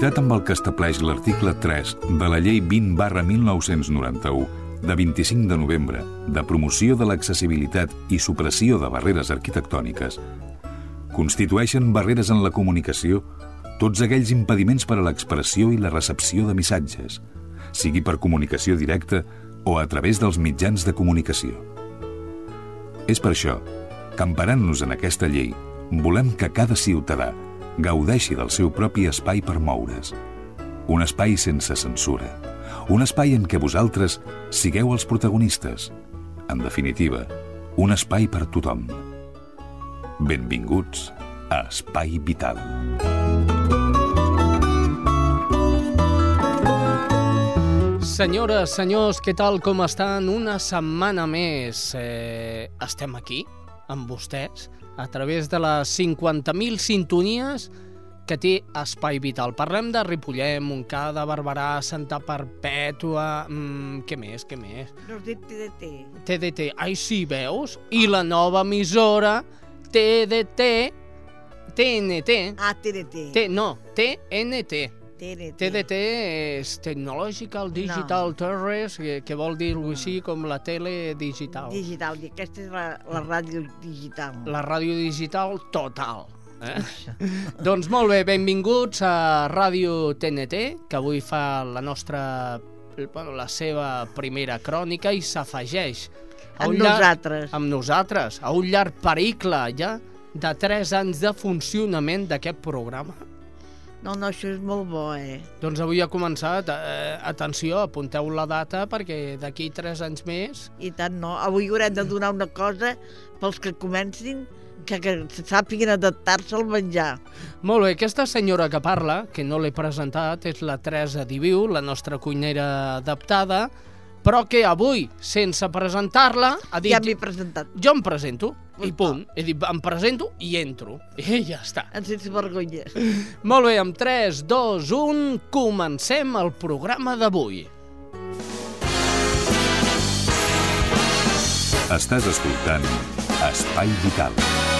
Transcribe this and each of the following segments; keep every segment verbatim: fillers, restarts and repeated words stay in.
conformitat amb el que estableix l'article tres de la Llei vint barra mil nou-cents noranta-u de vint-i-cinc de novembre de promoció de l'accessibilitat i supressió de barreres arquitectòniques, constitueixen barreres en la comunicació tots aquells impediments per a l'expressió i la recepció de missatges, sigui per comunicació directa o a través dels mitjans de comunicació. És per això que, emparant-nos en aquesta llei, volem que cada ciutadà gaudeixi del seu propi espai per moure's. Un espai sense censura. Un espai en què vosaltres sigueu els protagonistes. En definitiva, un espai per tothom. Benvinguts a Espai Vital. Senyores, senyors, què tal, com estan? Una setmana més eh, estem aquí, amb vostès, a través de les cinquanta mil sintonies que té Espai Vital. Parlem de Ripollet, Montcada, Barberà, Santa Perpètua... Mm, què més, què més? No has dit T D T. T D T, ai sí, veus? I la nova emissora, T D T, T N T. Ah, T D T. T, no, T N T. T D T. T D T és Technological Digital no. Terres, que, que vol dir no. així com la tele digital. Digital, i aquesta és la, la ràdio digital. La ràdio digital total. Eh? Doncs molt bé, benvinguts a Ràdio T N T, que avui fa la nostra, bueno, la seva primera crònica i s'afegeix a amb un llarg, nosaltres. Amb nosaltres, a un llarg pericle ja de tres anys de funcionament d'aquest programa. No, no, això és molt bo, eh? Doncs avui ha començat. Eh, atenció, apunteu la data perquè d'aquí tres anys més... I tant no. Avui haurem de donar una cosa pels que comencin, que, que sàpiguen adaptar-se al menjar. Molt bé, aquesta senyora que parla, que no l'he presentat, és la Teresa Diviu, la nostra cuinera adaptada, però que avui, sense presentar-la, ha dit... Ja m'he presentat. Jo em presento, i punt. He dit, em presento i entro. I ja està. En sense vergonya. Molt bé, amb tres, dos, un, comencem el programa d'avui. Estàs escoltant Espai Vital.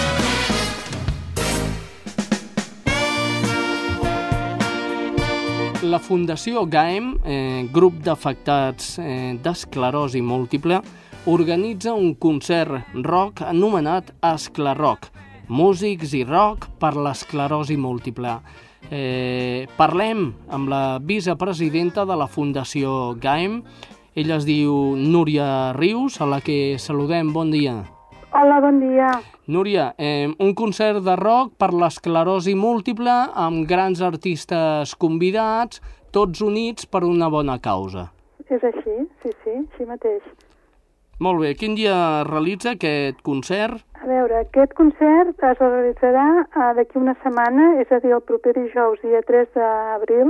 La Fundació GAEM, eh, grup d'afectats eh, d'esclerosi múltiple, organitza un concert rock anomenat Esclerock, músics i rock per l'esclerosi múltiple. Eh, parlem amb la vicepresidenta de la Fundació GAEM. Ella es diu Núria Rius, a la que saludem. Bon dia. Hola, bon dia. Núria, eh, un concert de rock per l'esclerosi múltiple amb grans artistes convidats, tots units per una bona causa. És així, sí, sí, així mateix. Molt bé, quin dia realitza aquest concert? A veure, aquest concert es realitzarà eh, d'aquí una setmana, és a dir, el proper dijous, dia tres d'abril,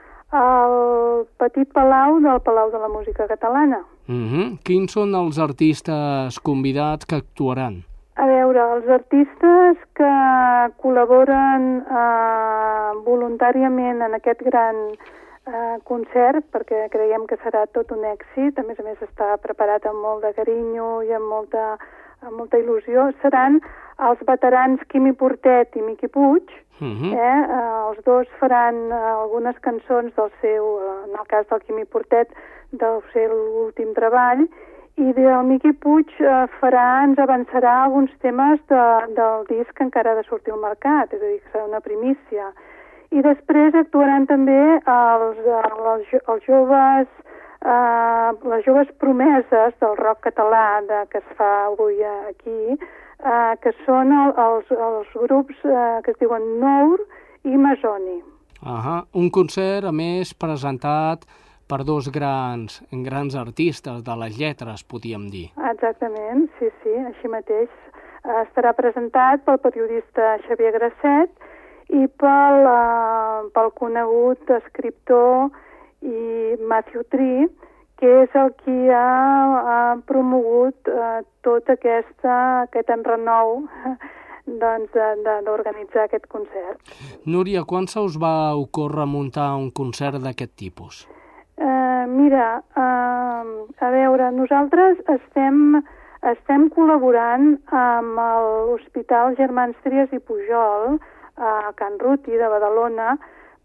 al Petit Palau del Palau de la Música Catalana. Uh-huh. Quins són els artistes convidats que actuaran? A veure, els artistes que col·laboren eh, voluntàriament en aquest gran eh, concert, perquè creiem que serà tot un èxit, a més a més està preparat amb molt de carinyo i amb molta, amb molta il·lusió, seran els veterans Quimi Portet i Miqui Puig. Uh-huh. eh? eh, els dos faran eh, algunes cançons del seu, eh, en el cas del Quimi Portet, del seu últim treball, i el Miqui Puig eh, farà, ens avançarà alguns temes de, del disc que encara ha de sortir al mercat, és a dir, que serà una primícia. I després actuaran també els, els, els joves, eh, les joves promeses del rock català de, que es fa avui aquí, eh, que són el, els, els grups eh, que es diuen Nour i Masoni. Uh-huh. Un concert, a més, presentat per dos grans, grans artistes de les lletres, podríem dir. Exactament, sí, sí, així mateix. Estarà presentat pel periodista Xavier Grasset i pel, uh, pel conegut escriptor i Matthew Tree, que és el qui ha, ha promogut uh, tot aquesta, aquest enrenou doncs, d'organitzar aquest concert. Núria, quan se us va ocórrer muntar un concert d'aquest tipus? Uh, mira, uh, a veure, nosaltres estem, estem col·laborant amb l'Hospital Germans Trias i Pujol a Can Ruti de Badalona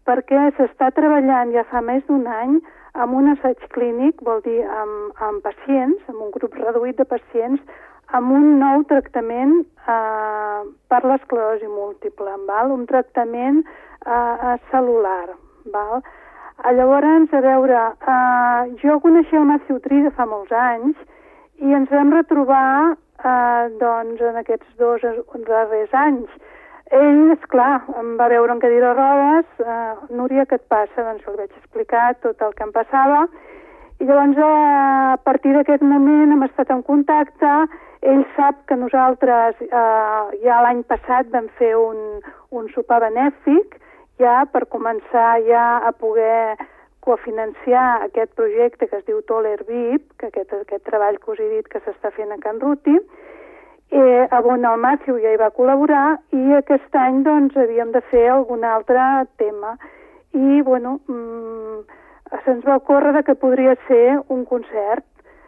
perquè s'està treballant ja fa més d'un any amb un assaig clínic, vol dir amb, amb pacients, amb un grup reduït de pacients, amb un nou tractament eh, per l'esclerosi múltiple, val? Un tractament eh, cel·lular. Val? Llavors, a veure, eh, jo coneixia el Matthew Tree de fa molts anys i ens vam retrobar eh, doncs, en aquests dos darrers anys. Ell, esclar, em va veure en cadira de rodes, eh, Núria, què et passa? Doncs li vaig explicar tot el que em passava i llavors a partir d'aquest moment hem estat en contacte. Ell sap que nosaltres eh, ja l'any passat vam fer un, un sopar benèfic ja per començar ja a poder cofinanciar aquest projecte que es diu Toler V I P, que aquest, aquest treball que us he dit que s'està fent a Can Ruti. Eh, on el Matthew ja hi va col·laborar i aquest any doncs havíem de fer algun altre tema i bueno, mmm, se'ns va ocórrer que podria ser un concert.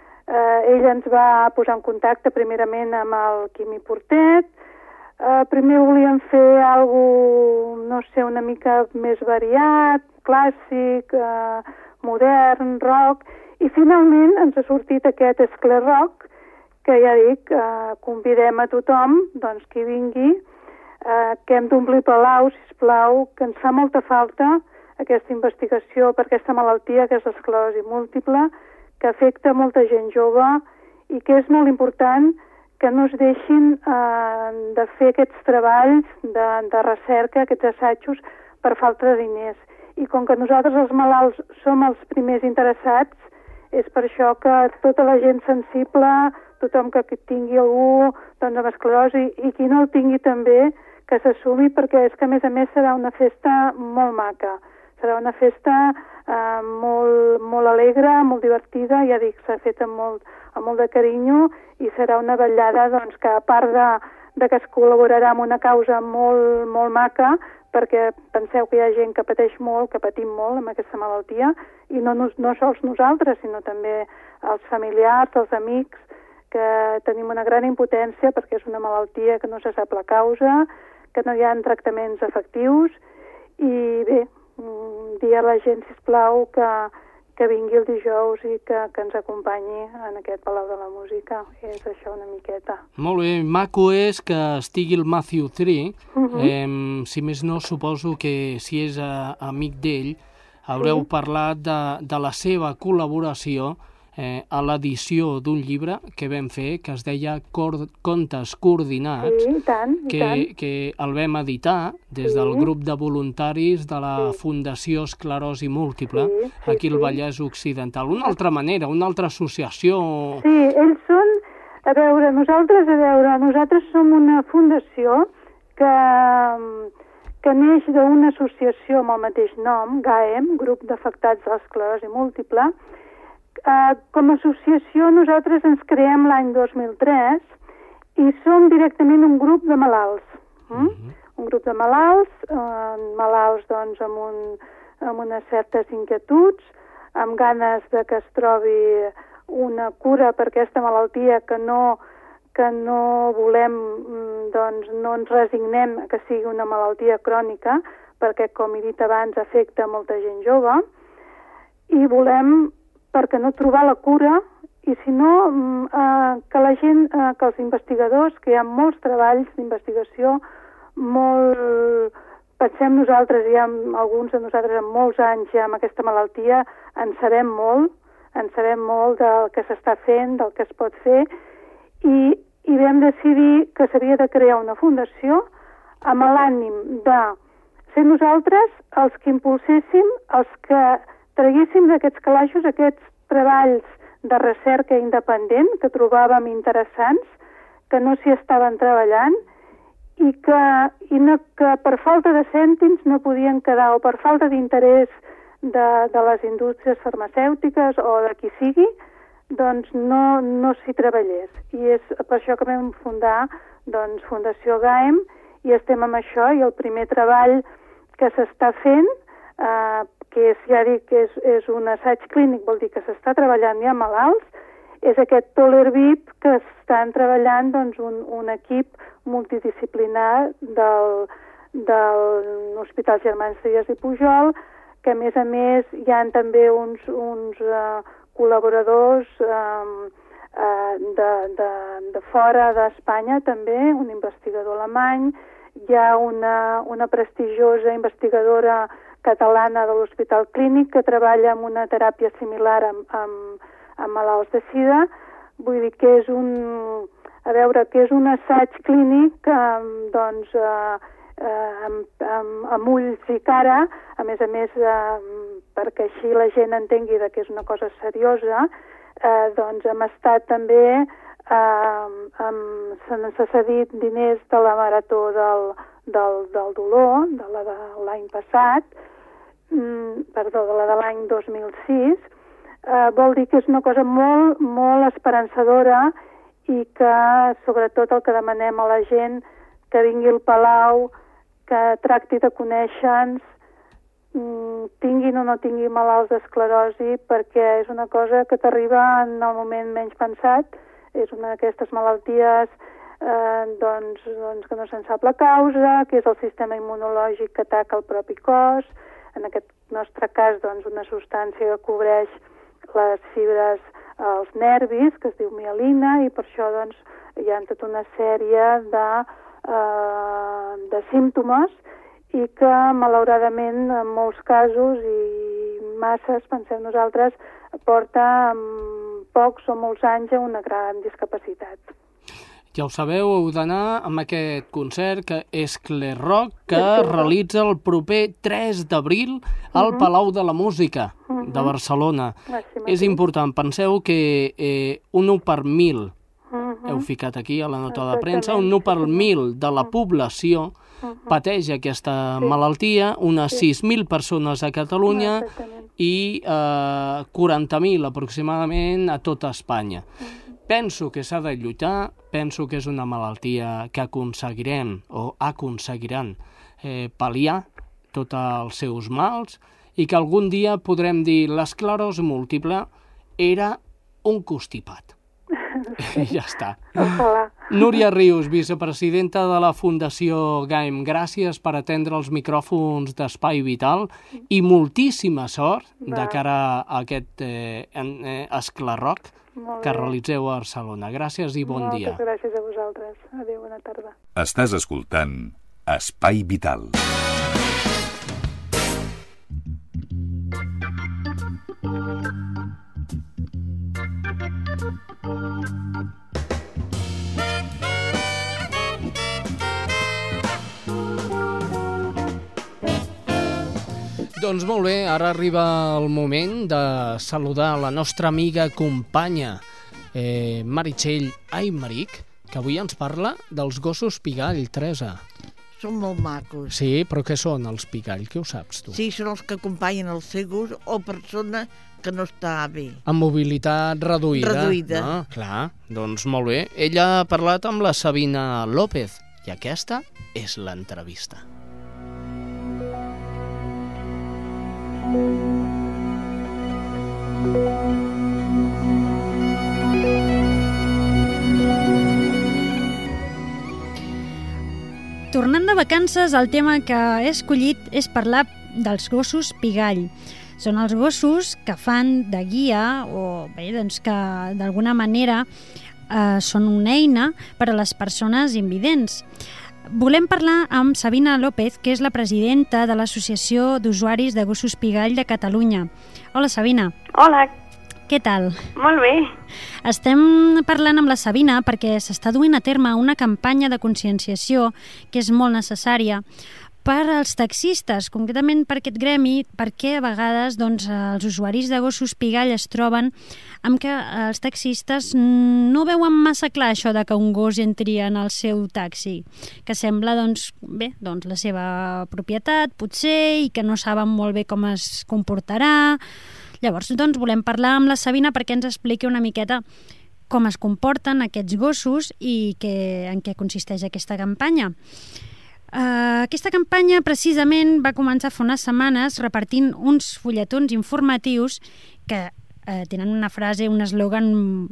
Eh, ell ens va posar en contacte primerament amb el Quimi Portet. Eh, primer volíem fer alguna, no sé, una mica més variat, clàssic, eh, modern, rock, i finalment ens ha sortit aquest escler-rock, que ja dic, eh, convidem a tothom, doncs, qui vingui, eh, que hem d'omplir Palau, sisplau, que ens fa molta falta aquesta investigació per aquesta malaltia que és l'esclerosi múltiple, que afecta molta gent jove i que és molt important que no es deixin eh, de fer aquests treballs de, de recerca, aquests assajos, per falta de diners. I com que nosaltres els malalts som els primers interessats, és per això que tota la gent sensible, tothom que tingui algú doncs, amb esclerosi i qui no el tingui també, que s'assumi, perquè és que a més a més serà una festa molt maca. Serà una festa eh, molt, molt alegre, molt divertida, ja dic, s'ha fet amb molt, amb molt de carinyo i serà una vetllada doncs, que a part de, de que es col·laborarà amb una causa molt, molt maca, perquè penseu que hi ha gent que pateix molt, que patim molt amb aquesta malaltia, i no, no sols nosaltres, sinó també els familiars, els amics, que tenim una gran impotència perquè és una malaltia que no se sap la causa, que no hi ha tractaments efectius, i bé, dir a la gent, sisplau, que, que vingui el dijous i que, que ens acompanyi en aquest Palau de la Música. És això una miqueta. Molt bé, maco és que estigui el Matthew Tree. Uh -huh. eh, si més no, suposo que si és eh, amic d'ell, haureu sí. parlat de, de la seva col·laboració eh, a l'edició d'un llibre que vam fer, que es deia Cor Contes Coordinats, sí, i tant, i que, tant. que el vam editar des sí. del grup de voluntaris de la sí. Fundació Esclerosi Múltiple, sí, sí, aquí al sí. Vallès Occidental. Una altra manera, una altra associació... Sí, ells són... A veure, nosaltres, a veure, nosaltres som una fundació que... que neix d'una associació amb el mateix nom, G A E M, Grup d'Afectats de l'Esclerosi Múltiple. Uh, com a associació nosaltres ens creem l'any dos mil tres i som directament un grup de malalts. Mm? Mm-hmm. Un grup de malalts, uh, malalts doncs, amb, un, amb unes certes inquietuds, amb ganes de que es trobi una cura per aquesta malaltia que no, que no volem, doncs no ens resignem que sigui una malaltia crònica, perquè, com he dit abans, afecta molta gent jove, i volem, perquè no trobar la cura, i si no, eh, que la gent, eh, que els investigadors, que hi ha molts treballs d'investigació, molt... Pensem nosaltres, hi ha alguns de nosaltres amb molts anys ja amb aquesta malaltia, en sabem molt, en sabem molt del que s'està fent, del que es pot fer, i, i vam decidir que s'havia de crear una fundació amb l'ànim de ser nosaltres els que impulséssim, els que traguéssim d'aquests calaixos aquests treballs de recerca independent que trobàvem interessants, que no s'hi estaven treballant i que, i no, que per falta de cèntims no podien quedar, o per falta d'interès de, de les indústries farmacèutiques o de qui sigui, doncs no, no s'hi treballés. I és per això que vam fundar doncs, Fundació G A E M, i estem amb això, i el primer treball que s'està fent, eh, que és, ja dic, que és, és un assaig clínic, vol dir que s'està treballant ja amb malalts, és aquest Toler V I P que estan treballant doncs, un, un equip multidisciplinar del, de l'Hospital Germans Trias i Pujol, que a més a més hi ha també uns, uns uh, col·laboradors um, uh, de, de, de fora d'Espanya també, un investigador alemany, hi ha una, una prestigiosa investigadora catalana de l'Hospital Clínic que treballa amb una teràpia similar amb, amb, amb malalts de sida. Vull dir que és un, a veure, que és un assaig clínic amb, doncs, eh, eh, amb, amb, amb ulls i cara, a més a més, eh, perquè així la gent entengui que és una cosa seriosa, eh, doncs hem estat també, eh, amb, se'ns ha cedit diners de la marató del, del, del dolor, de la de l'any passat, mm, perdó, de la de l'any dos mil sis, eh, vol dir que és una cosa molt, molt esperançadora i que sobretot el que demanem a la gent que vingui al Palau, que tracti de conèixer-nos, tinguin o no tinguin malalts d'esclerosi, perquè és una cosa que t'arriba en el moment menys pensat, és una d'aquestes malalties eh, doncs, doncs que no se'n sap la causa, que és el sistema immunològic que ataca el propi cos, en aquest nostre cas doncs, una substància que cobreix les fibres als nervis, que es diu mielina, i per això doncs, hi ha tota una sèrie de, eh, de símptomes i que malauradament en molts casos i masses, pensem nosaltres, porta pocs o molts anys a una gran discapacitat. Ja ho sabeu, heu d'anar amb aquest concert que és Esclerroc, que realitza el proper tres d'abril al Palau de la Música de Barcelona. És important, penseu que eh, un u per mil, heu ficat aquí a la nota de premsa, un u per mil de la població pateix aquesta malaltia, unes sis mil persones a Catalunya i eh, quaranta mil aproximadament a tota Espanya. Penso que s'ha de lluitar, penso que és una malaltia que aconseguirem o aconseguiran eh, pal·liar tots els seus mals i que algun dia podrem dir l'esclerosi múltiple era un constipat. I ja està. Ojalà. Núria Rius, vicepresidenta de la Fundació Gaim, gràcies per atendre els micròfons d'Espai Vital i moltíssima sort de cara a aquest eh, eh, Esclerroc que realitzeu a Barcelona. Gràcies i bon dia. Moltes gràcies a vosaltres. Adéu, bona tarda. Estàs escoltant Espai Vital. Doncs molt bé, ara arriba el moment de saludar la nostra amiga companya eh, Meritxell Aymeric, que avui ens parla dels gossos pigall, Teresa. Són molt macos. Sí, però què són els pigall? Què ho saps tu? Sí, són els que acompanyen els seus o persona que no està bé. Amb mobilitat reduïda. Reduïda. No? Clar, doncs molt bé. Ella ha parlat amb la Sabina López i aquesta és l'entrevista. Tornant de vacances, el tema que he escollit és parlar dels gossos pigall. Són els gossos que fan de guia o bé, doncs que d'alguna manera eh, són una eina per a les persones invidents. Volem parlar amb Sabina López, que és la presidenta de l'Associació d'Usuaris de Gossos Pigall de Catalunya. Hola, Sabina. Hola. Què tal? Molt bé. Estem parlant amb la Sabina perquè s'està duent a terme una campanya de conscienciació que és molt necessària per als taxistes, concretament per aquest gremi, perquè a vegades doncs, els usuaris de gossos pigall es troben amb que els taxistes no veuen massa clar això de que un gos entri en el seu taxi, que sembla doncs, bé, doncs, la seva propietat, potser, i que no saben molt bé com es comportarà. Llavors, doncs, volem parlar amb la Sabina perquè ens expliqui una miqueta com es comporten aquests gossos i que, en què consisteix aquesta campanya. Uh, aquesta campanya precisament va començar fa unes setmanes repartint uns fulletons informatius que uh, tenen una frase, un eslògan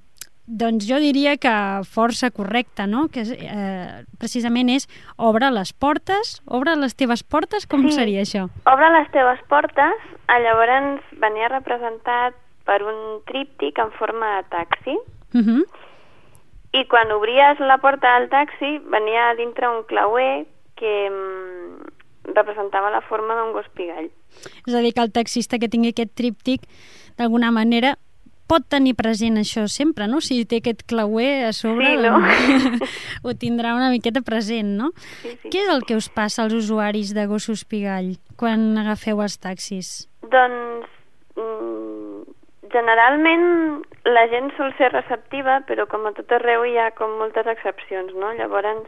doncs jo diria que força correcta, no? Que eh, precisament és obre les portes, obre les teves portes, com sí, seria això? Obre les teves portes, llavors venia representat per un tríptic en forma de taxi, Uh-huh. i quan obries la porta del taxi venia dintre un clauer que mm, representava la forma d'un gos pigall. És a dir, que el taxista que tingui aquest tríptic, d'alguna manera, pot tenir present això sempre, no? Si té aquest clauer a sobre, sí, no? doncs, ho tindrà una miqueta present, no? Sí, sí. Què és el que us passa als usuaris de gossos pigall quan agafeu els taxis? Doncs, mm, generalment la gent sol ser receptiva, però com a tot arreu hi ha com moltes excepcions, no? Llavors,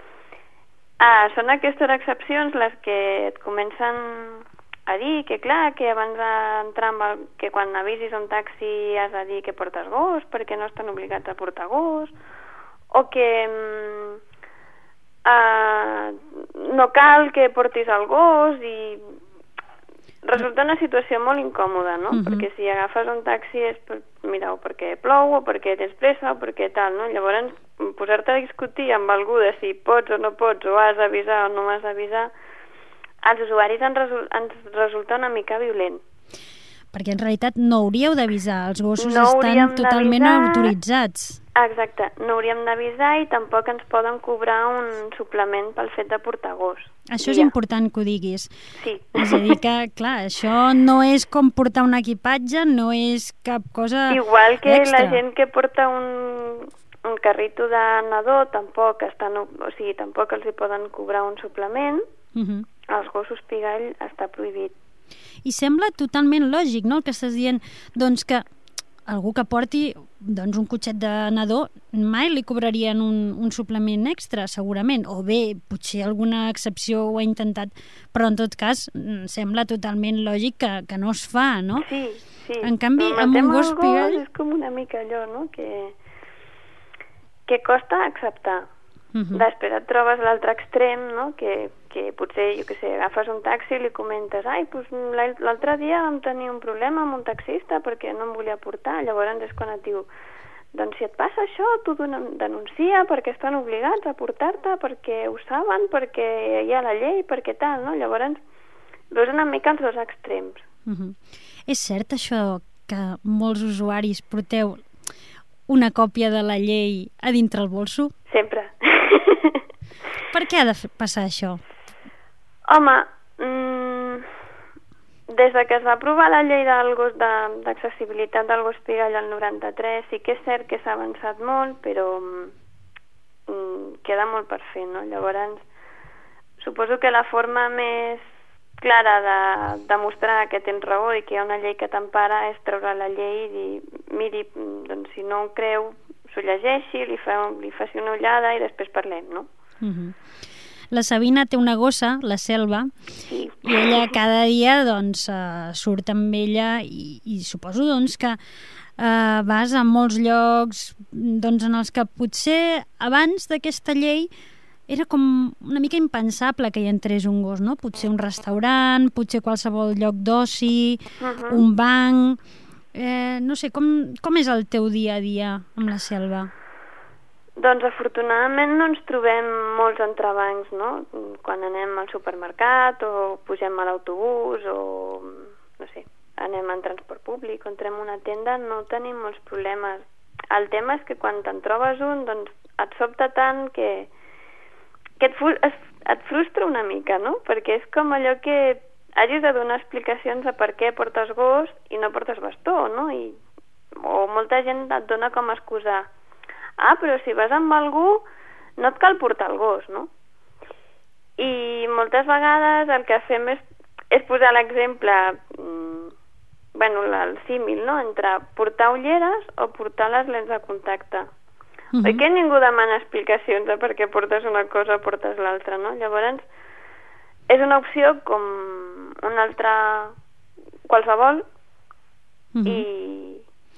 ah, són aquestes excepcions les que et comencen a dir que, clar, que abans d'entrar amb el, que quan avisis un taxi has de dir que portes gos perquè no estan obligats a portar gos, o que mm, ah, no cal que portis el gos, i resulta una situació molt incòmoda, no? Uh-huh. Perquè si agafes un taxi és per, mira, o perquè plou, o perquè tens pressa, o perquè tal, no? Llavors, posar-te a discutir amb algú de si pots o no pots, o has d'avisar o no has d'avisar, als usuaris ens, resol ens resulta una mica violent. Perquè en realitat no hauríeu d'avisar, els gossos no estan totalment autoritzats. Exacte, no hauríem d'avisar i tampoc ens poden cobrar un suplement pel fet de portar gos. Això és ja. important que ho diguis. Sí. És a dir que, clar, això no és com portar un equipatge, no és cap cosa igual que extra. La gent que porta un, un carrito de nadó tampoc estan, o sigui, tampoc els hi poden cobrar un suplement. Uh-huh. Els gossos pigall està prohibit. I sembla totalment lògic, no?, el que estàs dient, doncs que algú que porti doncs, un cotxet de nadó mai li cobrarien un, un suplement extra, segurament, o bé, potser alguna excepció ho ha intentat, però en tot cas sembla totalment lògic que, que no es fa, no? Sí, sí. En canvi, amb un gos pigall... És com una mica allò, no?, que, que costa acceptar. Uh-huh. Després et trobes l'altre extrem, no?, que, que potser, jo què sé, agafes un taxi i li comentes ai, doncs l'altre dia vam tenir un problema amb un taxista perquè no em volia portar. Llavors és quan et diu, doncs si et passa això, tu denuncia perquè estan obligats a portar-te, perquè ho saben, perquè hi ha la llei, perquè tal, no? Llavors veus una mica els dos extrems. Uh-huh. És cert això que molts usuaris porteu una còpia de la llei a dintre el bolso? Sempre. Per què ha de passar això? Home, mmm, des de que es va aprovar la llei d'accessibilitat del gos pigall al noranta-tres, sí que és cert que s'ha avançat molt, però mmm, queda molt per fer, no? Llavors, suposo que la forma més clara de demostrar que tens raó i que hi ha una llei que t'empara és treure la llei i dir, miri, doncs si no ho creu, s'ho llegeixi, li, fa, li faci una ullada i després parlem, no? Uh-huh. La Sabina té una gossa, la Selva, sí. I ella cada dia doncs, uh, surt amb ella i, i suposo doncs, que uh, vas a molts llocs doncs, en els que potser abans d'aquesta llei era com una mica impensable que hi entrés un gos, no? Potser un restaurant, potser qualsevol lloc d'oci, uh-huh. un banc... Eh, no sé, com, com és el teu dia a dia amb la Selva? Doncs afortunadament no ens trobem molts entrebancs, no? Quan anem al supermercat o pugem a l'autobús o, no sé, anem en transport públic o entrem a una tenda, no tenim molts problemes. El tema és que quan te'n trobes un, doncs et sobta tant que, que et, es, et frustra una mica, no? Perquè és com allò que hagis de donar explicacions a per què portes gos i no portes bastó, no? I, o molta gent et dona com a excusa ah, però si vas amb algú no et cal portar el gos, no? I moltes vegades el que fem és, és posar l'exemple mmm, bueno, el símil, no? Entre portar ulleres o portar les lents de contacte. Uh-huh. Oi que ningú demana explicacions de per què portes una cosa o portes l'altra, no? Llavors és una opció com una altra qualsevol uh-huh. i, i no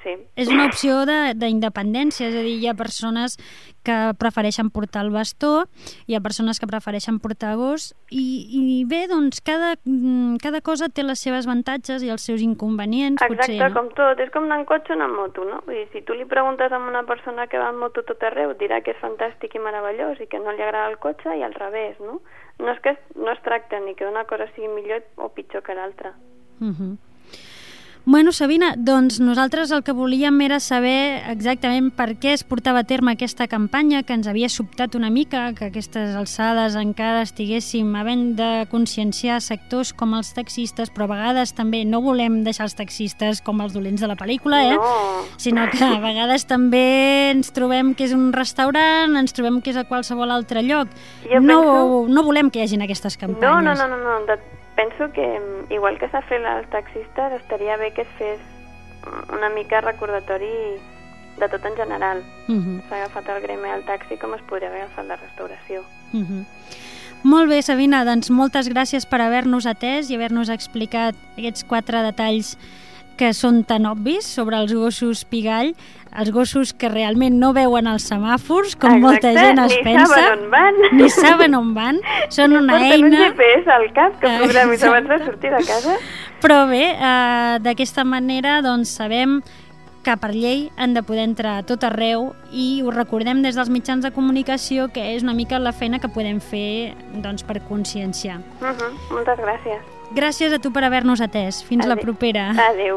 sí. És una opció d'independència, és a dir, hi ha persones que prefereixen portar el bastó, hi ha persones que prefereixen portar gos, i, i bé, doncs cada, cada cosa té les seves avantatges i els seus inconvenients. Exacte, potser, no? Com tot, és com anar en cotxe o anar en moto, no? Vull dir, si tu li preguntes a una persona que va en moto tot arreu, dirà que és fantàstic i meravellós i que no li agrada el cotxe, i al revés, no? No és que no es tracta ni que una cosa sigui millor o pitjor que l'altra. Uh-huh. Bueno, Sabina, doncs nosaltres el que volíem era saber exactament per què es portava a terme aquesta campanya, que ens havia sobtat una mica, que a aquestes alçades encara estiguéssim havent de conscienciar sectors com els taxistes, però a vegades també no volem deixar els taxistes com els dolents de la pel·lícula, eh? No. Sinó que a vegades també ens trobem que és un restaurant, ens trobem que és a qualsevol altre lloc. Jo no, penso... no volem que hi hagin aquestes campanyes. No, no, no, no, no. De... Penso que, igual que s'ha fet als taxistes, estaria bé que es fes una mica recordatori de tot en general. Uh-huh. S'ha agafat el gremi del taxi com es podria haver agafat la restauració. Uh-huh. Molt bé, Sabina, doncs moltes gràcies per haver-nos atès i haver-nos explicat aquests quatre detalls que són tan obvis sobre els gossos pigall, els gossos que realment no veuen els semàfors, com Exacte, molta gent es ni pensa. saben on van. Ni saben on van. Són una Porten eina... un G P S al cap que Ah, programis abans de exacte. sortir de casa. Però bé, eh, d'aquesta manera doncs, sabem que per llei han de poder entrar a tot arreu i ho recordem des dels mitjans de comunicació, que és una mica la feina que podem fer doncs, per conscienciar. Uh -huh. Moltes gràcies. Gràcies a tu per haver-nos atès. Fins la Adéu. propera. Adéu.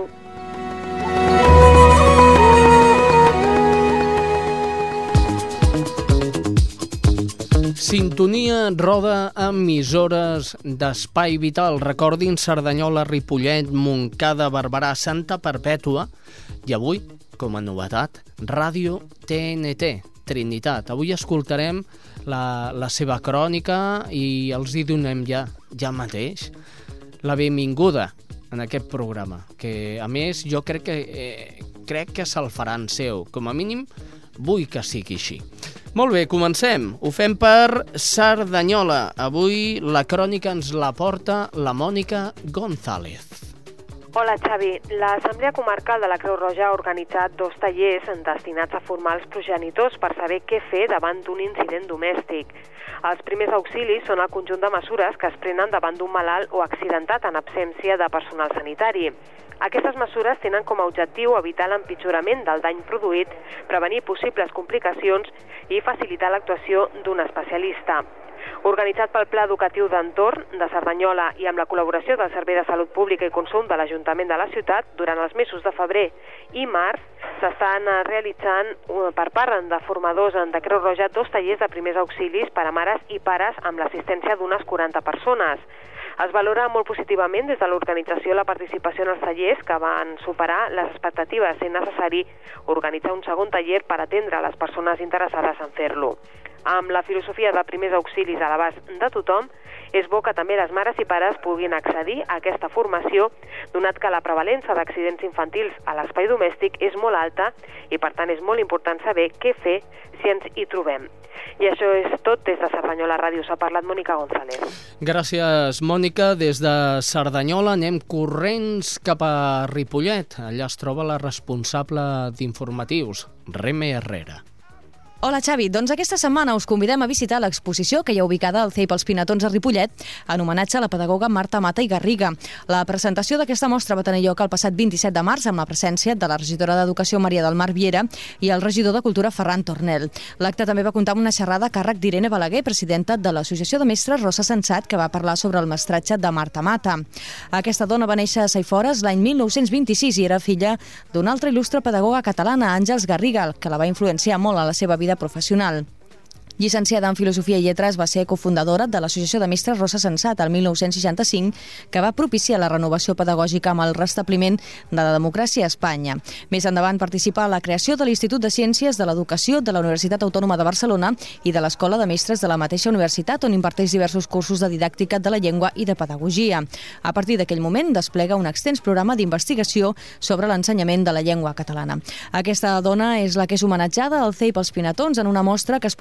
Sintonia roda emissores d'Espai Vital. Recordin Cerdanyola, Ripollet, Montcada, Barberà, Santa Perpètua i avui, com a novetat, Ràdio T N T, Trinitat. Avui escoltarem la, la seva crònica i els hi donem ja, ja mateix la benvinguda en aquest programa, que a més jo crec que, eh, crec que se'l faran seu, com a mínim vull que sigui així. Molt bé, comencem. Ho fem per Cerdanyola. Avui la crònica ens la porta la Mònica González. Hola, Xavi. L'Assemblea Comarcal de la Creu Roja ha organitzat dos tallers destinats a formar els progenitors per saber què fer davant d'un incident domèstic. Els primers auxilis són el conjunt de mesures que es prenen davant d'un malalt o accidentat en absència de personal sanitari. Aquestes mesures tenen com a objectiu evitar l'empitjorament del dany produït, prevenir possibles complicacions i facilitar l'actuació d'un especialista. Organitzat pel Pla Educatiu d'Entorn de Cerdanyola i amb la col·laboració del Servei de Salut Pública i Consum de l'Ajuntament de la ciutat, durant els mesos de febrer i març s'estan realitzant per part de formadors de Creu Roja dos tallers de primers auxilis per a mares i pares amb l'assistència d'unes quaranta persones. Es valora molt positivament des de l'organització la participació en els tallers que van superar les expectatives, sent necessari organitzar un segon taller per atendre les persones interessades en fer-lo. Amb la filosofia de primers auxilis a l'abast de tothom, és bo que també les mares i pares puguin accedir a aquesta formació, donat que la prevalença d'accidents infantils a l'espai domèstic és molt alta i, per tant, és molt important saber què fer si ens hi trobem. I això és tot des de Cerdanyola Ràdio. S'ha parlat Mònica González. Gràcies, Mònica. Des de Cerdanyola anem corrents cap a Ripollet. Allà es troba la responsable d'informatius, Reme Herrera. Hola, Xavi. Doncs aquesta setmana us convidem a visitar l'exposició que hi ha ubicada al C E I pels Pinatons a Ripollet en homenatge a la pedagoga Marta Mata i Garriga. La presentació d'aquesta mostra va tenir lloc el passat vint-i-set de març amb la presència de la regidora d'Educació Maria del Mar Viera i el regidor de Cultura Ferran Tornel. L'acte també va comptar amb una xerrada a càrrec d'Irene Balaguer, presidenta de l'Associació de Mestres Rosa Sensat, que va parlar sobre el mestratge de Marta Mata. Aquesta dona va néixer a Saifores l'any mil nou-cents vint-i-sis i era filla d'una altra il·lustre pedagoga catalana, Àngels Garriga, que la va influenciar molt a la seva vida professional. Llicenciada en Filosofia i Lletres, va ser cofundadora de l'Associació de Mestres Rosa Sensat el mil nou-cents seixanta-cinc, que va propiciar la renovació pedagògica amb el restabliment de la democràcia a Espanya. Més endavant participà a la creació de l'Institut de Ciències de l'Educació de la Universitat Autònoma de Barcelona i de l'Escola de Mestres de la mateixa universitat, on imparteix diversos cursos de didàctica de la llengua i de pedagogia. A partir d'aquell moment desplega un extens programa d'investigació sobre l'ensenyament de la llengua catalana. Aquesta dona és la que és homenatjada al C E I pels Pinatons en una mostra que es podrà veure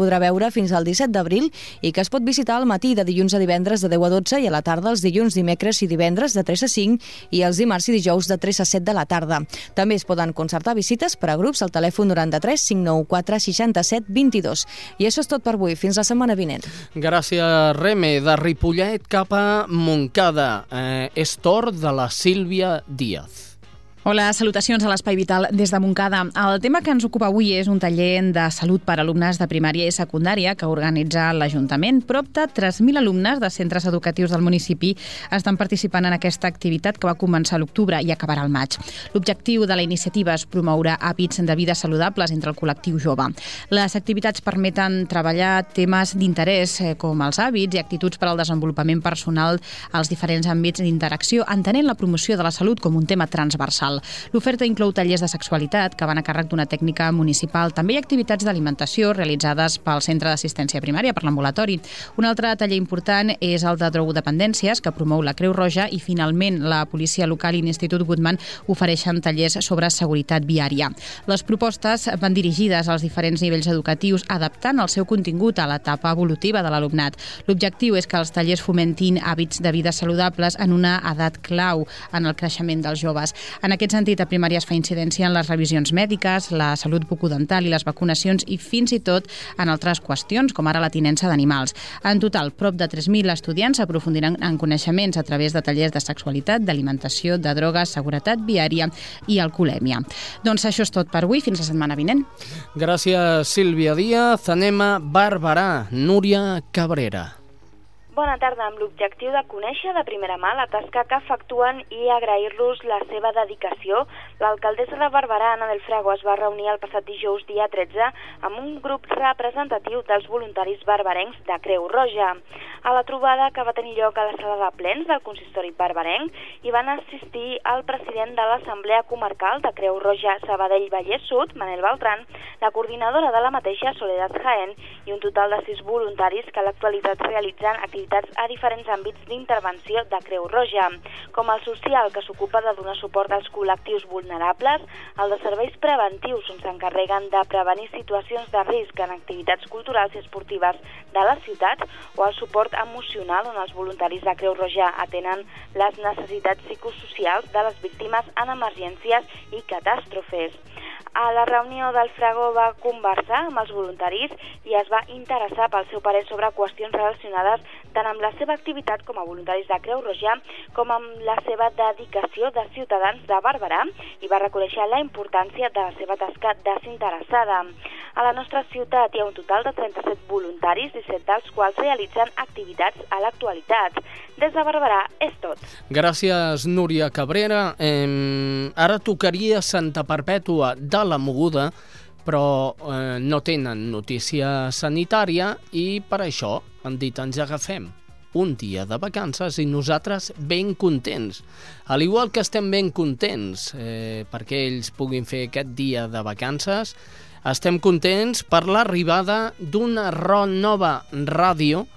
d'octubre fins al disset d'abril i que es pot visitar al matí de dilluns a divendres de deu a dotze i a la tarda els dilluns, dimecres i divendres de tres a cinc i els dimarts i dijous de tres a set de la tarda. També es poden concertar visites per a grups al telèfon noranta-tres cinc nou quatre seixanta-set vint-i-dos. I això és tot per avui. Fins la setmana vinent. Gràcies, Reme. De Ripollet cap a Montcada. Eh, és torn de la Sílvia Díaz. Hola, salutacions a l'Espai Vital des de Montcada. El tema que ens ocupa avui és un taller de salut per a alumnes de primària i secundària que organitza l'Ajuntament. Prop de tres mil alumnes de centres educatius del municipi estan participant en aquesta activitat que va començar a l'octubre i acabarà al maig. L'objectiu de la iniciativa és promoure hàbits de vida saludables entre el col·lectiu jove. Les activitats permeten treballar temes d'interès com els hàbits i actituds per al desenvolupament personal als diferents àmbits d'interacció, entenent la promoció de la salut com un tema transversal. L'oferta inclou tallers de sexualitat que van a càrrec d'una tècnica municipal. També hi ha activitats d'alimentació realitzades pel Centre d'Assistència Primària, per l'ambulatori. Un altre taller important és el de drogodependències que promou la Creu Roja i finalment la policia local i l'Institut Goodman ofereixen tallers sobre seguretat viària. Les propostes van dirigides als diferents nivells educatius adaptant el seu contingut a l'etapa evolutiva de l'alumnat. L'objectiu és que els tallers fomentin hàbits de vida saludables en una edat clau en el creixement dels joves. En aquest sentit, a primària es fa incidència en les revisions mèdiques, la salut bucodental i les vacunacions i fins i tot en altres qüestions, com ara la tinença d'animals. En total, prop de tres mil estudiants aprofundiran en coneixements a través de tallers de sexualitat, d'alimentació, de drogues, seguretat viària i alcoholèmia. Doncs això és tot per avui. Fins la setmana vinent. Gràcies, Sílvia Díaz. Anem a Barberà. Núria Cabrera. Bona tarda. Amb l'objectiu de conèixer de primera mà la tasca que efectuen i agrair-los la seva dedicació, l'alcaldessa de Barberà, Ana del Frago, es va reunir el passat dijous dia tretze amb un grup representatiu dels voluntaris barberencs de Creu Roja. A la trobada, que va tenir lloc a la sala de plens del consistori barberenc, hi van assistir el president de l'Assemblea Comarcal de Creu Roja Sabadell Vallès Sud, Manel Beltrán, la coordinadora de la mateixa, Soledad Jaén, i un total de sis voluntaris que a l'actualitat realitzen activitats a diferents àmbits d'intervenció de Creu Roja, com el social, que s'ocupa de donar suport als col·lectius vulnerables, el de serveis preventius, on s'encarreguen de prevenir situacions de risc en activitats culturals i esportives de les ciutats, o el suport emocional, on els voluntaris de Creu Roja atenen les necessitats psicosocials de les víctimes en emergències i catàstrofes. A la reunió del Frago va conversar amb els voluntaris i es va interessar pel seu parer sobre qüestions relacionades tant amb la seva activitat com a voluntaris de Creu Roja com amb la seva dedicació de ciutadans de Barberà i va reconèixer la importància de la seva tasca desinteressada. A la nostra ciutat hi ha un total de trenta-set voluntaris, disset dels quals realitzen activitats a l'actualitat. Des de Barberà és tot. Gràcies, Núria Cabrera. Eh, ara tocaria Santa Perpètua de la Moguda, però eh, no tenen notícia sanitària i per això han dit ens agafem un dia de vacances i nosaltres ben contents. Al igual que estem ben contents eh, perquè ells puguin fer aquest dia de vacances, estem contents per l'arribada d'una nova ràdio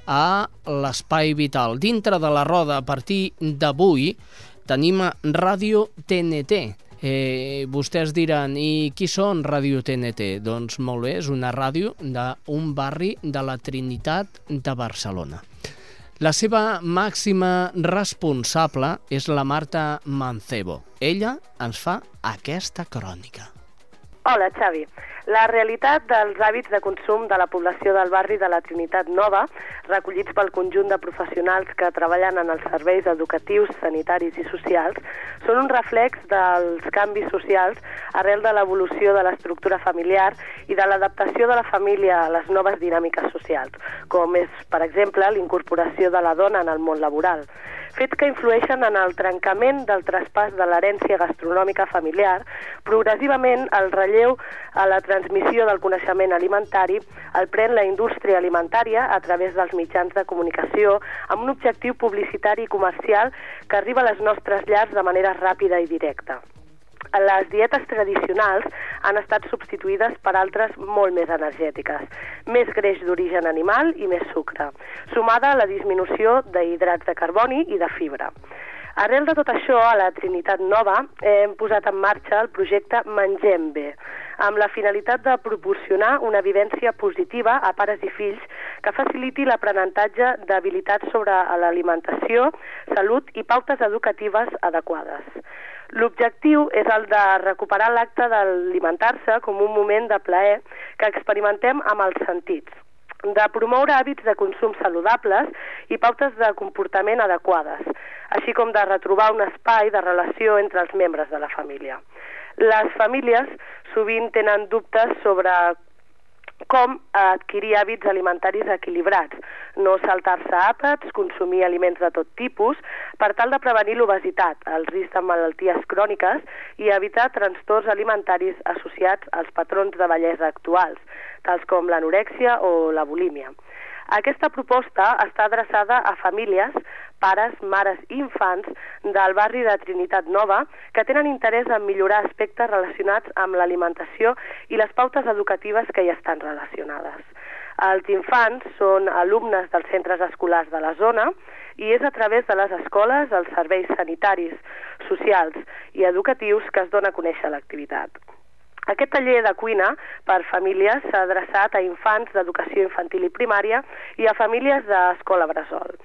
a l'Espai Vital. Dintre de la roda, a partir d'avui, tenim Ràdio T N T. Eh, vostès diran, i qui són Ràdio T N T? Doncs molt bé, és una ràdio d'un barri de la Trinitat de Barcelona. La seva màxima responsable és la Marta Mancebo. Ella ens fa aquesta crònica. Hola, Xavi. La realitat dels hàbits de consum de la població del barri de la Trinitat Nova, recollits pel conjunt de professionals que treballen en els serveis educatius, sanitaris i socials, són un reflex dels canvis socials arrel de l'evolució de l'estructura familiar i de l'adaptació de la família a les noves dinàmiques socials, com és, per exemple, l'incorporació de la dona en el món laboral. Fets que influeixen en el trencament del traspàs de l'herència gastronòmica familiar, progressivament el relleu a la transmissió del coneixement alimentari el pren la indústria alimentària a través dels mitjans de comunicació amb un objectiu publicitari i comercial que arriba a les nostres llars de manera ràpida i directa. Les dietes tradicionals han estat substituïdes per altres molt més energètiques, més greix d'origen animal i més sucre, sumada a la disminució d'hidrats de carboni i de fibra. Arrel de tot això, a la Trinitat Nova hem posat en marxa el projecte Mengem Bé, amb la finalitat de proporcionar una vivència positiva a pares i fills que faciliti l'aprenentatge d'habilitats sobre l'alimentació, salut i pautes educatives adequades. L'objectiu és el de recuperar l'acte d'alimentar-se com un moment de plaer que experimentem amb els sentits, de promoure hàbits de consum saludables i pautes de comportament adequades, així com de retrobar un espai de relació entre els membres de la família. Les famílies sovint tenen dubtes sobre com adquirir hàbits alimentaris equilibrats, no saltar-se àpats, consumir aliments de tot tipus, per tal de prevenir l'obesitat, el risc de malalties cròniques i evitar trastorns alimentaris associats als patrons de bellesa actuals, tals com l'anorèxia o la bulímia. Aquesta proposta està adreçada a famílies, pares, mares i infants del barri de Trinitat Nova que tenen interès en millorar aspectes relacionats amb l'alimentació i les pautes educatives que hi estan relacionades. Els infants són alumnes dels centres escolars de la zona i és a través de les escoles, els serveis sanitaris, socials i educatius que es dona a conèixer l'activitat. Aquest taller de cuina per famílies s'ha adreçat a infants d'educació infantil i primària i a famílies d'escola bressol.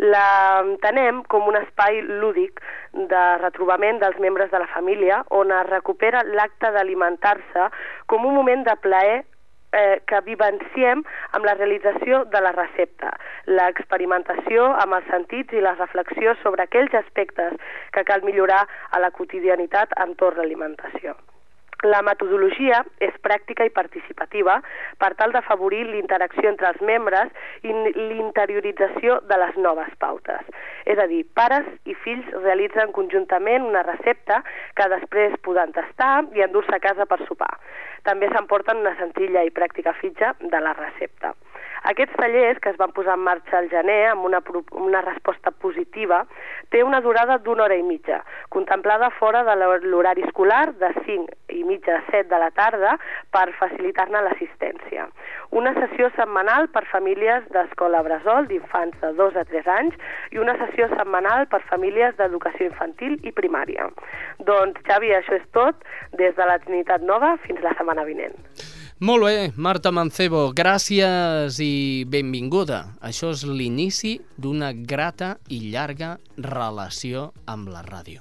L'entenem com un espai lúdic de retrobament dels membres de la família on es recupera l'acte d'alimentar-se com un moment de plaer eh, que vivenciem amb la realització de la recepta, l'experimentació amb els sentits i la reflexió sobre aquells aspectes que cal millorar a la quotidianitat entorn l'alimentació. La metodologia és pràctica i participativa per tal d'afavorir l'interacció entre els membres i l'interiorització de les noves pautes. És a dir, pares i fills realitzen conjuntament una recepta que després poden tastar i endur-se a casa per sopar. També s'emporten una senzilla i pràctica fitxa de la recepta. Aquests tallers, que es van posar en marxa al gener amb una, una resposta positiva, té una durada d'una hora i mitja, contemplada fora de l'horari escolar de cinc i mitja a set de la tarda per facilitar-ne l'assistència. Una sessió setmanal per famílies d'escola bressol d'infants de dos a tres anys i una sessió setmanal per famílies d'educació infantil i primària. Doncs, Xavi, això és tot des de la Trinitat Nova fins la setmana vinent. Molt bé, Marta Mancebo, gràcies i benvinguda. Això és l'inici d'una grata i llarga relació amb la ràdio.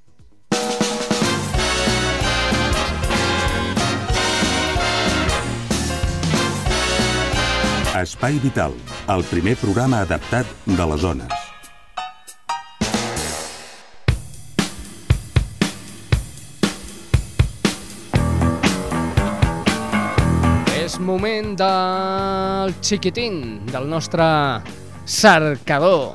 Espai Vital, el primer programa adaptat de les zones. És moment del xiquitín, del nostre cercador.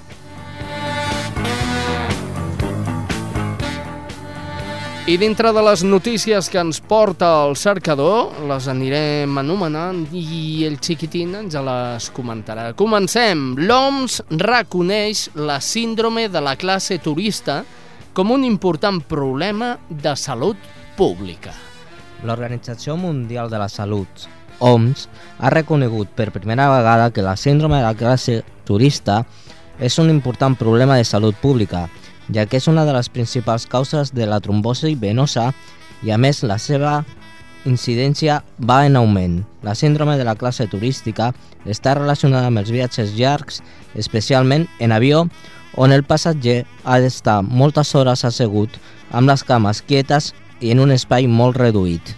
I dintre de les notícies que ens porta el cercador, les anirem anomenant i el xiquitín ens les comentarà. Comencem. L'O M S reconeix la síndrome de la classe turista com un important problema de salut pública. L'Organització Mundial de la Salut, O M S, ha reconegut per primera vegada que la síndrome de la classe turista és un important problema de salut pública, ja que és una de les principals causes de la trombosi venosa i, a més, la seva incidència va en augment. La síndrome de la classe turística està relacionada amb els viatges llargs, especialment en avió, on el passatger ha d'estar moltes hores assegut amb les cames quietes i en un espai molt reduït.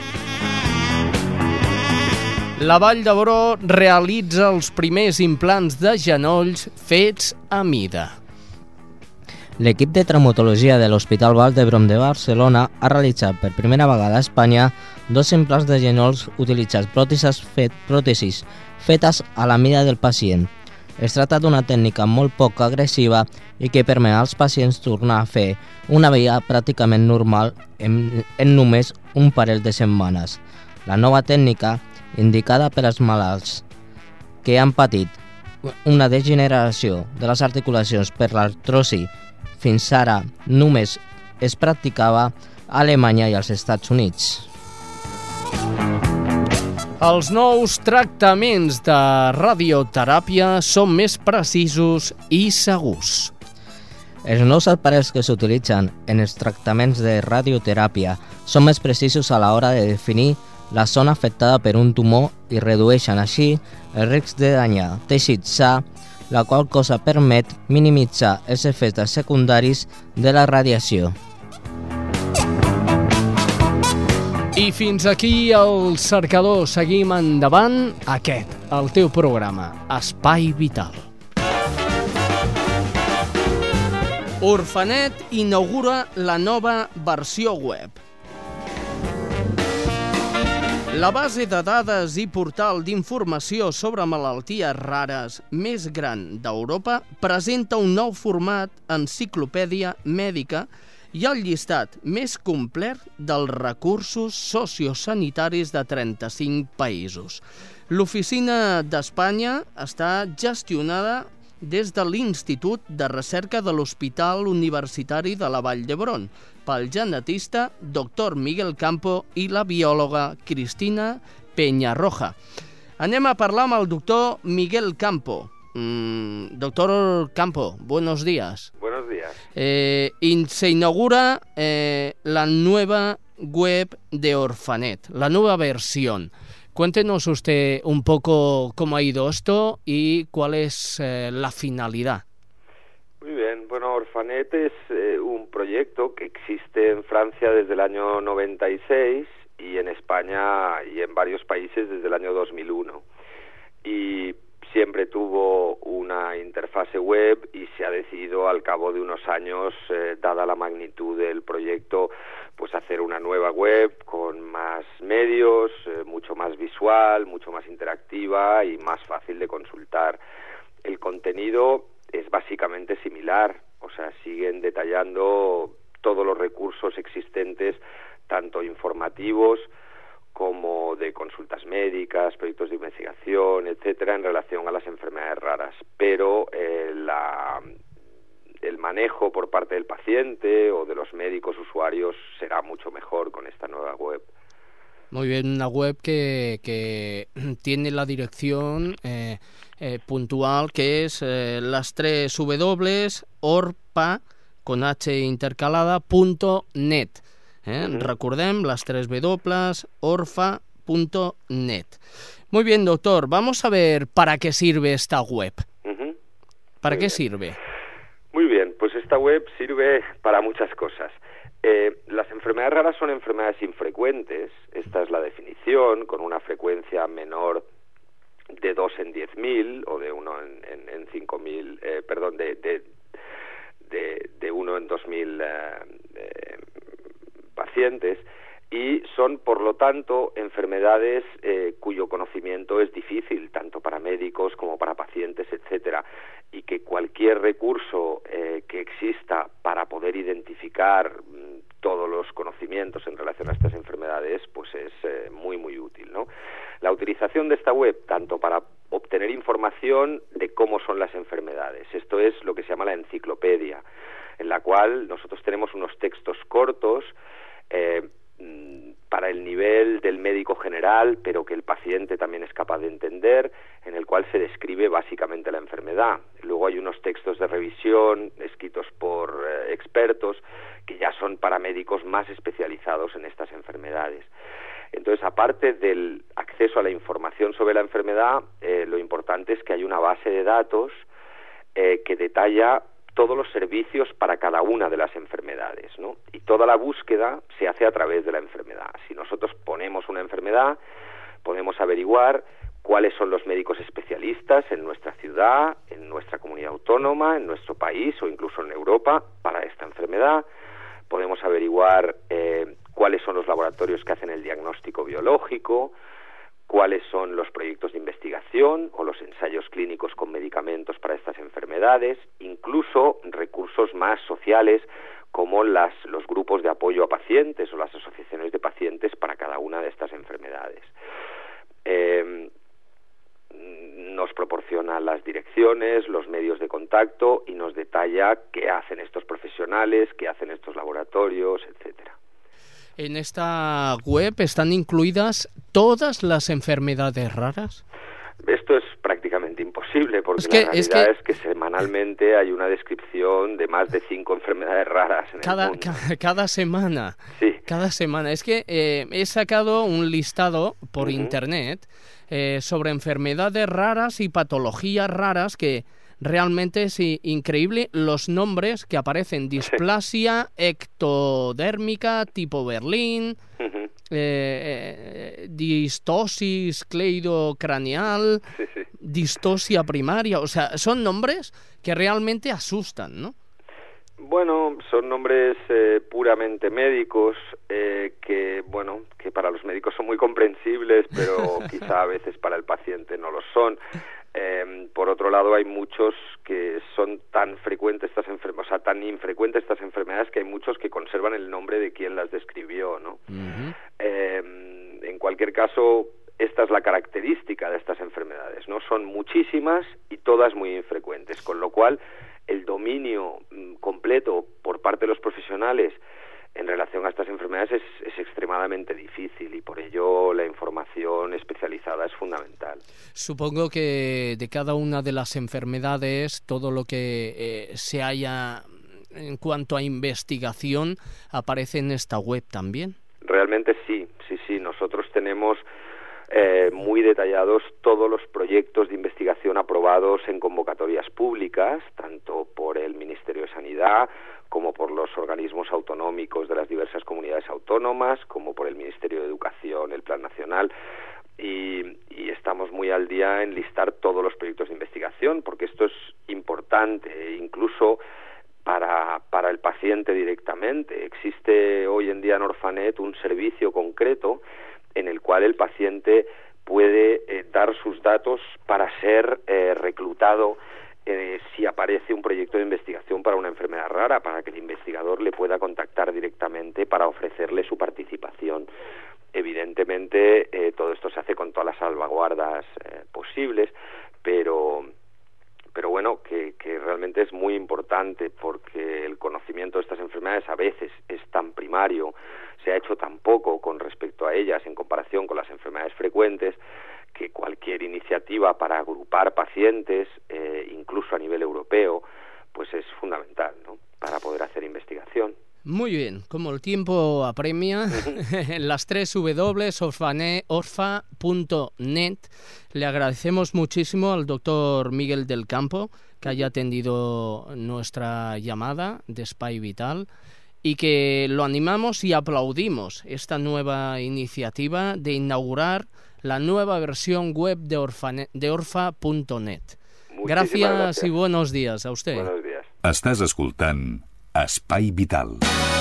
La Vall d'Hebron realitza els primers implants de genolls fets a mida. L'equip de traumatologia de l'Hospital Vall d'Hebron de Barcelona ha realitzat per primera vegada a Espanya dos implants de genolls utilitzant pròtesis, fet, pròtesis fetes a la mida del pacient. Es tracta d'una tècnica molt poc agressiva i que permet als pacients tornar a fer una vida pràcticament normal en, en només un parell de setmanes. La nova tècnica, indicada per als malalts que han patit una degeneració de les articulacions per l'artrosi, fins ara només es practicava a Alemanya i als Estats Units. Els nous tractaments de radioteràpia són més precisos i segurs. Els nous aparells que s'utilitzen en els tractaments de radioteràpia són més precisos a l'hora de definir la zona afectada per un tumor i redueixen així el risc de danyar teixit sa, la qual cosa permet minimitzar els efectes secundaris de la radiació. I fins aquí el cercador. Seguim endavant. Aquest, el teu programa, Espai Vital. Orfanet inaugura la nova versió web. La base de dades i portal d'informació sobre malalties rares més gran d'Europa presenta un nou format enciclopèdia mèdica i el llistat més complet dels recursos sociosanitaris de trenta-cinc països. L'oficina d'Espanya està gestionada des de l'Institut de Recerca de l'Hospital Universitari de la Vall d'Hebron pel genetista doctor Miguel Campo i la biòloga Cristina Peñarroja. Anem a parlar amb el doctor Miguel Campo. Mm, doctor Campo, buenos días. Buenos días. Eh, se inaugura eh, la nueva web de Orfanet, la nueva versión. Cuéntenos usted un poco cómo ha ido esto y cuál es eh, la finalidad. Muy bien, bueno, Orfanet es eh, un proyecto que existe en Francia desde el año noventa y seis y en España y en varios países desde el año dos mil uno. Y siempre tuvo una interfase web y se ha decidido al cabo de unos años, eh, dada la magnitud del proyecto, pues hacer una nueva web con más medios, eh, mucho más visual, mucho más interactiva y más fácil de consultar. El contenido es básicamente similar, o sea, siguen detallando todos los recursos existentes, tanto informativos como de consultas médicas, proyectos de investigación, etcétera, en relación a las enfermedades raras. Pero eh, la, el manejo por parte del paciente o de los médicos usuarios será mucho mejor con esta nueva web. Muy bien, una web que, que tiene la dirección eh, eh, puntual que es eh, las tres W, orpa, con H intercalada, punto net. Eh? Uh-huh. Recordem, las tres W, orfa punto net. Muy bien, doctor, vamos a ver para qué sirve esta web. Uh-huh. ¿Para Muy qué bien. sirve? Muy bien, pues esta web sirve para muchas cosas. Eh, las enfermedades raras son enfermedades infrecuentes, esta es la definición, con una frecuencia menor de dos en diez mil o de uno en, en, en cinco mil, eh, perdón, de, de, de, de uno en dos mil eh, eh, pacientes, y son, por lo tanto, enfermedades eh, cuyo conocimiento es difícil, tanto para médicos como para pacientes, etcétera, y que cualquier recurso eh, que exista para poder identificar mmm, todos los conocimientos en relación a estas enfermedades, pues es eh, muy, muy útil, ¿no? La utilización de esta web, tanto para obtener información de cómo son las enfermedades, esto es lo que se llama la enciclopedia, en la cual nosotros tenemos unos textos cortos, eh, para el nivel del médico general, pero que el paciente también es capaz de entender, en el cual se describe básicamente la enfermedad. Luego hay unos textos de revisión escritos por eh, expertos que ya son para médicos más especializados en estas enfermedades. Entonces, aparte del acceso a la información sobre la enfermedad, eh, lo importante es que hay una base de datos eh, que detalla todos los servicios para cada una de las enfermedades, ¿no? Y toda la búsqueda se hace a través de la enfermedad. Si nosotros ponemos una enfermedad, podemos averiguar cuáles son los médicos especialistas en nuestra ciudad, en nuestra comunidad autónoma, en nuestro país o incluso en Europa para esta enfermedad. Podemos averiguar eh, cuáles son los laboratorios que hacen el diagnóstico biológico, cuáles son los proyectos de investigación o los ensayos clínicos con medicamentos para estas enfermedades, incluso recursos más sociales como las, los grupos de apoyo a pacientes o las asociaciones de pacientes para cada una de estas enfermedades. Eh, nos proporciona las direcciones, los medios de contacto y nos detalla qué hacen estos profesionales, qué hacen estos laboratorios, etcétera. ¿En esta web están incluidas todas las enfermedades raras? Esto es prácticamente imposible, porque es que, la realidad es que... es que semanalmente hay una descripción de más de cinco enfermedades raras en cada, el mundo. Cada, cada semana. Sí. Cada semana. Es que eh, he sacado un listado por uh-huh. internet eh, sobre enfermedades raras y patologías raras que realmente es increíble los nombres que aparecen. Displasia sí. ectodérmica tipo Berlín, uh-huh. eh, eh, distosis cleidocraneal, sí, sí. distosia primaria. O sea, son nombres que realmente asustan, ¿no? Bueno, son nombres eh, puramente médicos eh, que, bueno, que para los médicos son muy comprensibles, pero quizá a veces para el paciente no lo son. Eh, por otro lado, hay muchos que son tan frecuentes estas enfermedades, o sea, tan infrecuentes estas enfermedades que hay muchos que conservan el nombre de quien las describió, ¿no? Uh-huh. Eh, en cualquier caso, esta es la característica de estas enfermedades, ¿no? Son muchísimas y todas muy infrecuentes, con lo cual el dominio completo por parte de los profesionales en relación a estas enfermedades es, es extremadamente difícil y por ello la información especializada es fundamental. Supongo que de cada una de las enfermedades, todo lo que eh, se haya en cuanto a investigación aparece en esta web también. Realmente sí, sí, sí. Nosotros tenemos Eh, muy detallados todos los proyectos de investigación aprobados en convocatorias públicas, tanto por el Ministerio de Sanidad como por los organismos autonómicos de las diversas comunidades autónomas, como por el Ministerio de Educación, el Plan Nacional, y, y estamos muy al día en listar todos los proyectos de investigación, porque esto es importante, incluso para, para el paciente directamente. Existe hoy en día en Orfanet un servicio concreto en el cual el paciente puede eh, dar sus datos para ser eh, reclutado eh, si aparece un proyecto de investigación para una enfermedad rara, para que el investigador le pueda contactar directamente para ofrecerle su participación. Evidentemente, eh, todo esto se hace con todas las salvaguardas eh, posibles, pero... pero bueno, que, que realmente es muy importante porque el conocimiento de estas enfermedades a veces es tan primario, se ha hecho tan poco con respecto a ellas en comparación con las enfermedades frecuentes, que cualquier iniciativa para agrupar pacientes, eh, incluso a nivel europeo, pues es fundamental, ¿no?, para poder hacer investigación. Muy bien, como el tiempo apremia, en las tres W, orfa punto net, le agradecemos muchísimo al doctor Miguel del Campo que haya atendido nuestra llamada de Espai Vital y que lo animamos y aplaudimos esta nueva iniciativa de inaugurar la nueva versión web de, orfane- de orfa punto net. Gracias, gràcies i buenos días a usted. Buenos días. Estàs escoltant Espai Vital.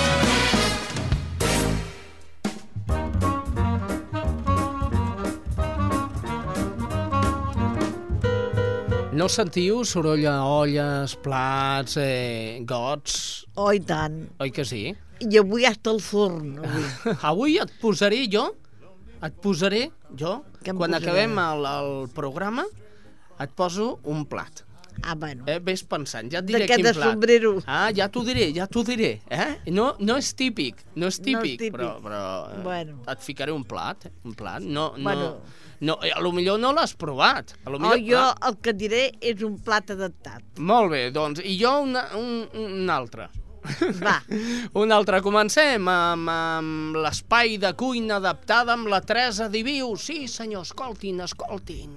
No sentiu soroll a olles, plats, eh, gots? Oh, i tant. Oi que sí? I avui hasta el forn. Avui, avui et posaré jo, et posaré jo, quan posaré? acabem el, el programa, et poso un plat. Ah, bueno. Eh, ves pensant, ja et diré quin plat. Sombrero. Ah, ja t'ho diré, ja t'ho diré. Eh? No, no és típic, no és típic, no és típic. però, però eh, bueno. et ficaré un plat, un plat. No, no, bueno. no, a lo millor no l'has provat. A lo millor, oh, jo ah. el que diré és un plat adaptat. Molt bé, doncs, i jo una, un, un altre. Va. Un altre. Comencem amb, amb l'espai de cuina adaptada amb la Teresa Diviu. Sí, senyor, escoltin, escoltin.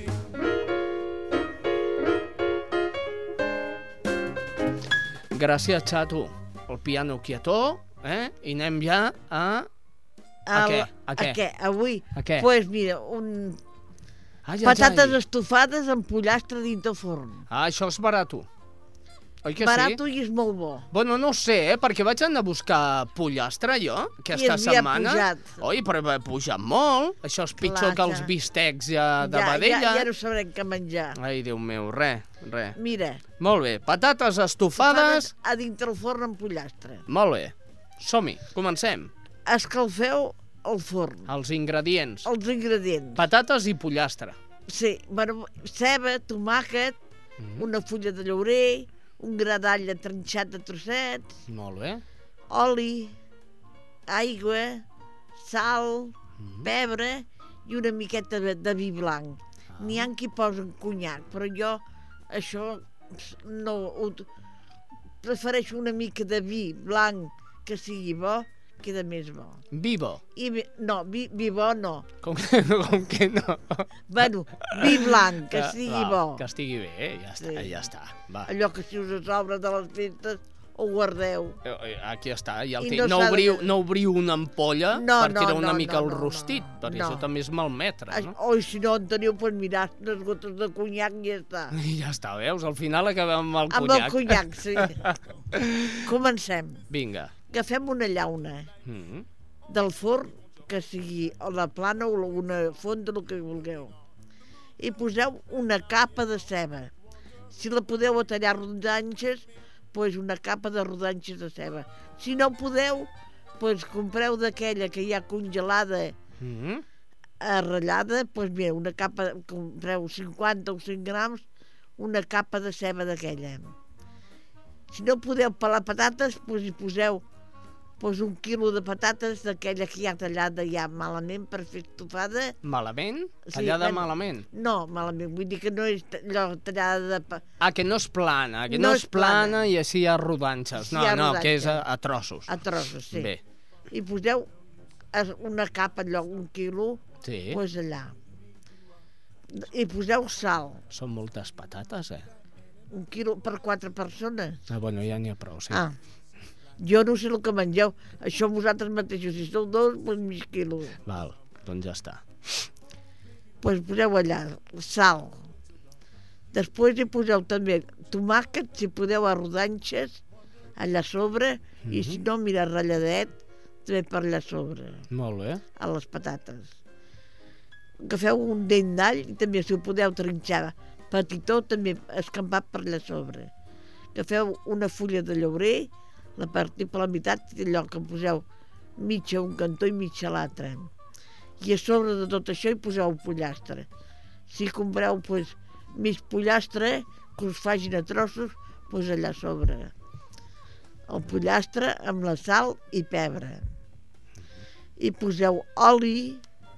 Gràcies, xato. El piano quietó, eh? I anem ja a... A, a què? A què? A què? Avui? A què? Pues mira, un... Ai, patates ai. estofades amb pollastre dins del forn. Ah, això és barat. Oi que barato sí? I és molt bo. Bueno, no ho sé, eh? Perquè vaig anar a buscar pollastre, jo, aquesta I setmana. I pujat. Oi, però ha pujat molt. Això és pitjor Clar, que els bistecs ja de ja, vedella. Ja, ja no sabrem què menjar. Ai, Déu meu, res, res. Mira. Molt bé, patates estofades... A dintre el forn amb pollastre. Molt bé. Som-hi, comencem. Escalfeu el forn. Els ingredients. Els ingredients. Patates i pollastre. Sí, bueno, ceba, tomàquet, mm. una fulla de llaurer, un gra d'all trinxat de trossets. Molt bé. Oli, aigua, sal, mm. pebre i una miqueta de, de vi blanc. Ah. N'hi ha qui posen conyac, però jo això no... Ho, prefereixo una mica de vi blanc que sigui bo, queda més bo. Vi bo? I, no, vi, vi bo no. Com que, com que no? Bueno, vi blanc, que sigui va, bo. Que estigui bé, ja està, sí. ja està. Va. Allò que si us sobra de les festes ho guardeu. Aquí està, ja el I tinc. no No, s'ha de- obriu, no obriu una ampolla No, per no, tirar una no, mica no, el no, rostit, no. perquè No. això també és malmetre, no? O si no en teniu, doncs mirar unes gotes de conyac i ja està. I ja està, veus? Al final acabem amb el Amb conyac. el conyac, sí. Comencem. Vinga. Agafem una llauna Mm. del forn, que sigui o la plana o una fonda, el que vulgueu. I poseu una capa de ceba. Si la podeu a tallar rodanxes, doncs una capa de rodanxes de ceba. Si no podeu, doncs compreu d'aquella que hi ha congelada, Mm. ratllada, doncs mira, una capa, compreu cinquanta o cent grams, una capa de ceba d'aquella. Si no podeu pelar patates, doncs hi poseu doncs un quilo de patates d'aquella que hi ha tallada ja malament per fer estofada. Malament? Sí, Tallada bueno, malament? No, malament, vull dir que no és allò tallada de... pa- Ah, que no és plana, que no, No és és plana. plana i així hi ha rodanxes. Sí, No, hi ha no, que és a, rodanxes. a trossos. A trossos, sí. Bé. I poseu es- una capa, allò, un quilo, Sí. doncs allà. I poseu sal, Són moltes patates, eh? un quilo per quatre persones. Ah, bueno, ja n'hi ha prou, sí. Ah, jo no sé el que mengeu, això vosaltres mateixos, si sou dos, doncs mig quilo. Val, doncs ja està. Doncs poseu allà sal. Després hi poseu també tomàquet, si podeu, a rodanxes, allà a sobre, i si no, mira, ratlladet, també per allà a sobre, Molt bé. a les patates. Agafeu un dent d'all i també, si ho podeu trinxar petitó, també escampat per allà a sobre. Agafeu una fulla de llaurer, la partiu per la meitat, i allò que poseu mitja a un cantó i mitja a l'altre. I a sobre de tot això hi poseu pollastre. Si compreu pues, mig pollastre, que us facin a trossos, pues, allà a sobre. El pollastre amb la sal i pebre. I poseu oli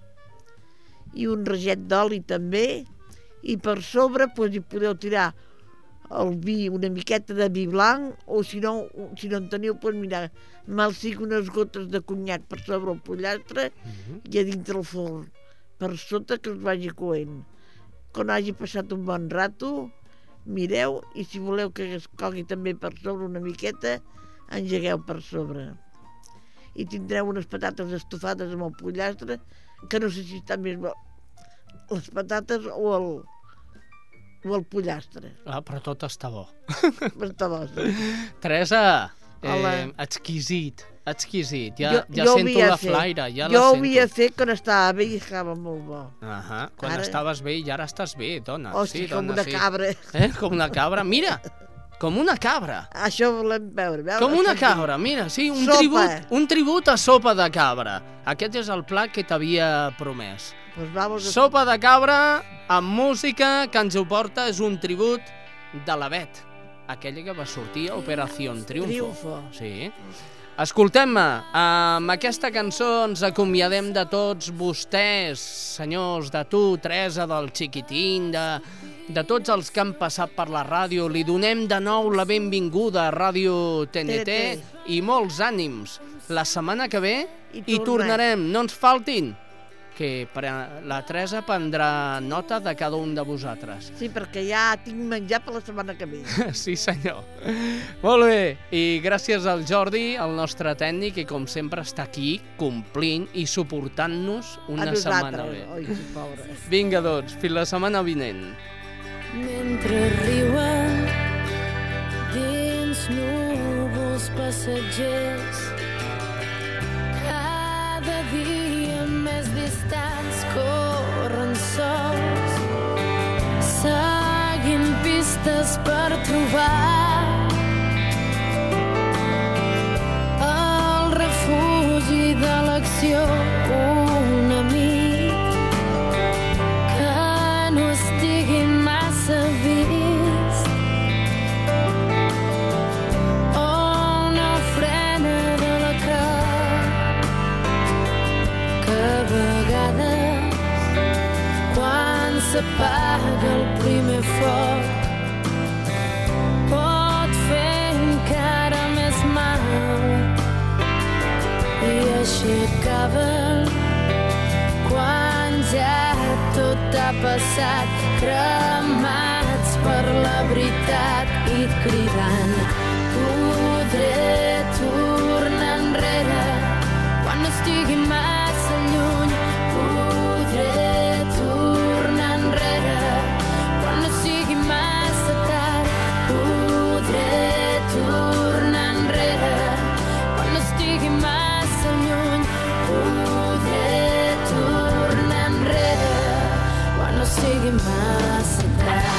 i un raget d'oli també, i per sobre pues, hi podeu tirar el vi, una miqueta de vi blanc, o si no, si no en teniu, doncs mirar, malsic unes gotes de conyac per sobre el pollastre i a dintre el forn, per sota que es vagi coent. Quan hagi passat un bon rato, mireu, i si voleu que es cogui també per sobre una miqueta, engegueu per sobre. I tindreu unes patates estofades amb el pollastre, que no sé si està més bo, les patates o el, o el pollastre. Ah, però tot està bo. Però està bo, sí. Teresa, Hola. eh, exquisit, exquisit. Ja, Jo- ja jo ho sento havia la fet. flaire, ja Jo la ho sento. havia fet quan estava bé i estava molt bo. Ahà, quan Ara- estaves bé i ara estàs bé, dona. Hosti, sí, com dona, una sí. cabra. Eh? Com una cabra, mira, com una cabra. Això volem veure. veure Com una sentir. cabra, mira, sí, un Sopa. tribut, un tribut a sopa de cabra. Aquest és el plat que t'havia promès. Pues vamos a... Sopa de cabra amb música que ens ho porta, és un tribut de la Bet, aquella que va sortir a Operación Triunfo. Triunfo. Sí. Escoltem-me, amb aquesta cançó ens acomiadem de tots vostès, senyors, de tu, Teresa, del Chiquitín, de, de tots els que han passat per la ràdio. Li donem de nou la benvinguda a Ràdio T N T T N T. i molts ànims. La setmana que ve I hi tornem. tornarem, no ens faltin, que per a la Teresa prendrà nota de cada un de vosaltres. Sí, perquè ja tinc menjar per la setmana que ve. Sí, senyor. Molt bé. I gràcies al Jordi, el nostre tècnic, que com sempre està aquí complint i suportant-nos una a setmana nosaltres. bé. Oi, sí, pobre. Vinga, doncs, fins la setmana vinent. Mentre riuen dins núvols passatgers, cada dia més distants corren sols, seguint pistes per trobar el refugi de l'acció, un amic que no estigui massa vist, o una ofrena de la creu que a vegades quan s'apaga el primer foc pot fer encara més mal i així acaba quan ja tot ha passat cremats per la veritat i cridant podré tornar enrere quan no estigui massa lluny podré tornar enrere quan no sigui massa tard podré tornar enrere quan no estigui massa lluny podré tornar enrere quan no sigui massa tard.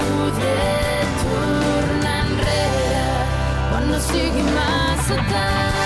Sigui massa tard.